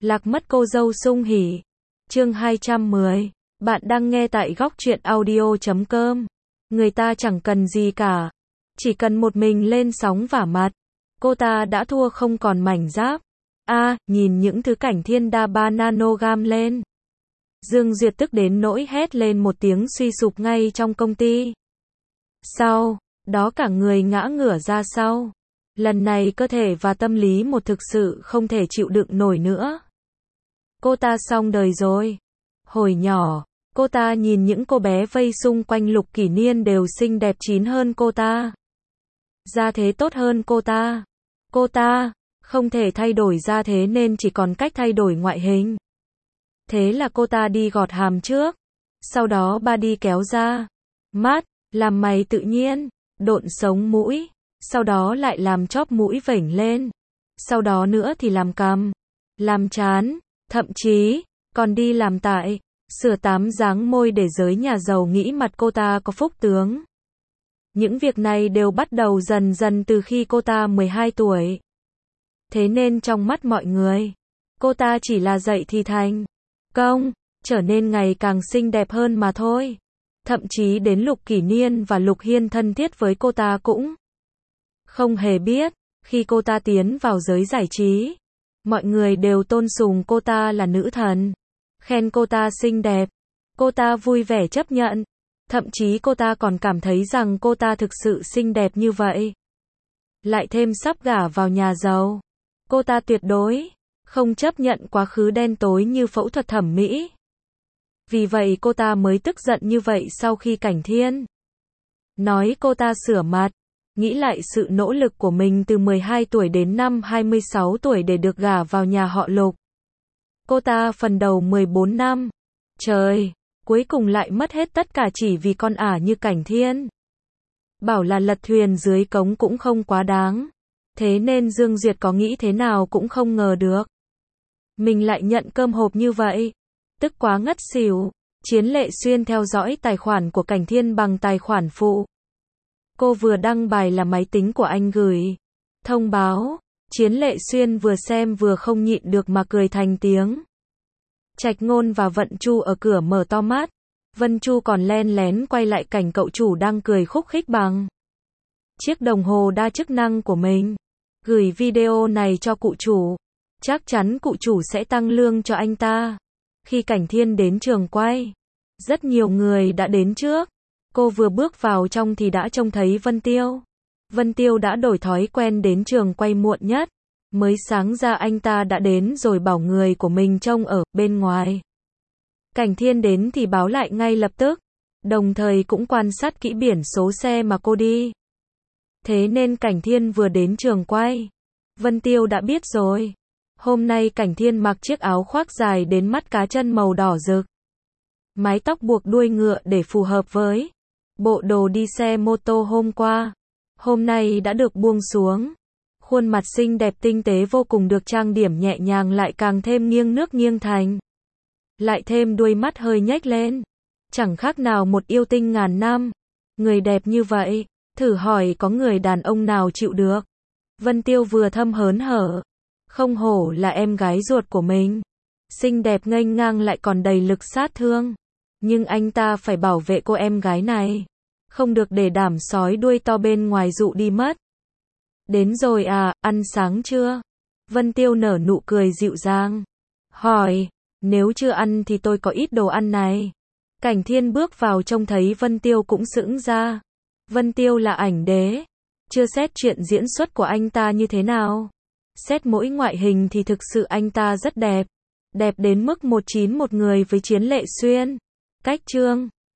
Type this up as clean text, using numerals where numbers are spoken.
Lạc mất cô dâu sung hỉ. Chương 210. Bạn đang nghe tại góc truyện audio.com. Người ta chẳng cần gì cả. Chỉ cần một mình lên sóng vả mặt. Cô ta đã thua không còn mảnh giáp. Nhìn những thứ cảnh thiên đa 3 nanogam lên. Dương Duyệt tức đến nỗi hét lên một tiếng suy sụp ngay trong công ty. Sau đó cả người ngã ngửa ra sau. Lần này cơ thể và tâm lý một thực sự không thể chịu đựng nổi nữa. Cô ta xong đời rồi. Hồi nhỏ, cô ta nhìn những cô bé vây xung quanh Lục Kỷ Niên đều xinh đẹp chín hơn cô ta. Gia thế tốt hơn cô ta. Cô ta không thể thay đổi gia thế nên chỉ còn cách thay đổi ngoại hình. Thế là cô ta đi gọt hàm trước. Sau đó ba đi kéo da mắt, làm mày tự nhiên, độn sống mũi. Sau đó lại làm chóp mũi vểnh lên. Sau đó nữa thì làm cằm, làm trán, thậm chí còn đi làm tại, sửa tám dáng môi để giới nhà giàu nghĩ mặt cô ta có phúc tướng. Những việc này đều bắt đầu dần dần từ khi cô ta 12 tuổi. Thế nên trong mắt mọi người, cô ta chỉ là dậy thì thành công, trở nên ngày càng xinh đẹp hơn mà thôi. Thậm chí đến Lục Kỷ Niên và Lục Hiên thân thiết với cô ta cũng không hề biết, khi cô ta tiến vào giới giải trí, mọi người đều tôn sùng cô ta là nữ thần, khen cô ta xinh đẹp, cô ta vui vẻ chấp nhận, thậm chí cô ta còn cảm thấy rằng cô ta thực sự xinh đẹp như vậy. Lại thêm sắp gả vào nhà giàu, cô ta tuyệt đối không chấp nhận quá khứ đen tối như phẫu thuật thẩm mỹ. Vì vậy cô ta mới tức giận như vậy sau khi Cảnh Thiên nói cô ta sửa mặt. Nghĩ lại sự nỗ lực của mình từ 12 tuổi đến năm 26 tuổi để được gả vào nhà họ Lục. Cô ta phần đầu 14 năm. Trời, cuối cùng lại mất hết tất cả chỉ vì con ả như Cảnh Thiên. Bảo là lật thuyền dưới cống cũng không quá đáng. Thế nên Dương Duyệt có nghĩ thế nào cũng không ngờ được. Mình lại nhận cơm hộp như vậy. Tức quá ngất xỉu. Chiến Lệ Xuyên theo dõi tài khoản của Cảnh Thiên bằng tài khoản phụ. Cô vừa đăng bài là máy tính của anh gửi thông báo. Chiến Lệ Xuyên vừa xem vừa không nhịn được mà cười thành tiếng. Trạch Ngôn và Vận Chu ở cửa mở to mắt. Vân Chu còn len lén quay lại cảnh cậu chủ đang cười khúc khích bằng chiếc đồng hồ đa chức năng của mình. Gửi video này cho cụ chủ. Chắc chắn cụ chủ sẽ tăng lương cho anh ta. Khi Cảnh Thiên đến trường quay, rất nhiều người đã đến trước. Cô vừa bước vào trong thì đã trông thấy Vân Tiêu. Vân Tiêu đã đổi thói quen đến trường quay muộn nhất. Mới sáng ra anh ta đã đến rồi bảo người của mình trông ở bên ngoài. Cảnh Thiên đến thì báo lại ngay lập tức. Đồng thời cũng quan sát kỹ biển số xe mà cô đi. Thế nên Cảnh Thiên vừa đến trường quay, Vân Tiêu đã biết rồi. Hôm nay Cảnh Thiên mặc chiếc áo khoác dài đến mắt cá chân màu đỏ rực. Mái tóc buộc đuôi ngựa để phù hợp với bộ đồ đi xe mô tô hôm qua. Hôm nay đã được buông xuống. Khuôn mặt xinh đẹp tinh tế vô cùng được trang điểm nhẹ nhàng lại càng thêm nghiêng nước nghiêng thành. Lại thêm đuôi mắt hơi nhếch lên. Chẳng khác nào một yêu tinh ngàn năm. Người đẹp như vậy, thử hỏi có người đàn ông nào chịu được. Vân Tiêu vừa thâm hớn hở. Không hổ là em gái ruột của mình. Xinh đẹp nghênh ngang lại còn đầy lực sát thương. Nhưng anh ta phải bảo vệ cô em gái này. Không được để đám sói đuôi to bên ngoài dụ đi mất. Đến rồi à, ăn sáng chưa? Vân Tiêu nở nụ cười dịu dàng. Hỏi, nếu chưa ăn thì tôi có ít đồ ăn này. Cảnh Thiên bước vào trông thấy Vân Tiêu cũng sững ra. Vân Tiêu là ảnh đế. Chưa xét chuyện diễn xuất của anh ta như thế nào. Xét mỗi ngoại hình thì thực sự anh ta rất đẹp. Đẹp đến mức 191 người với Chiến Lệ Xuyên. Cách Trương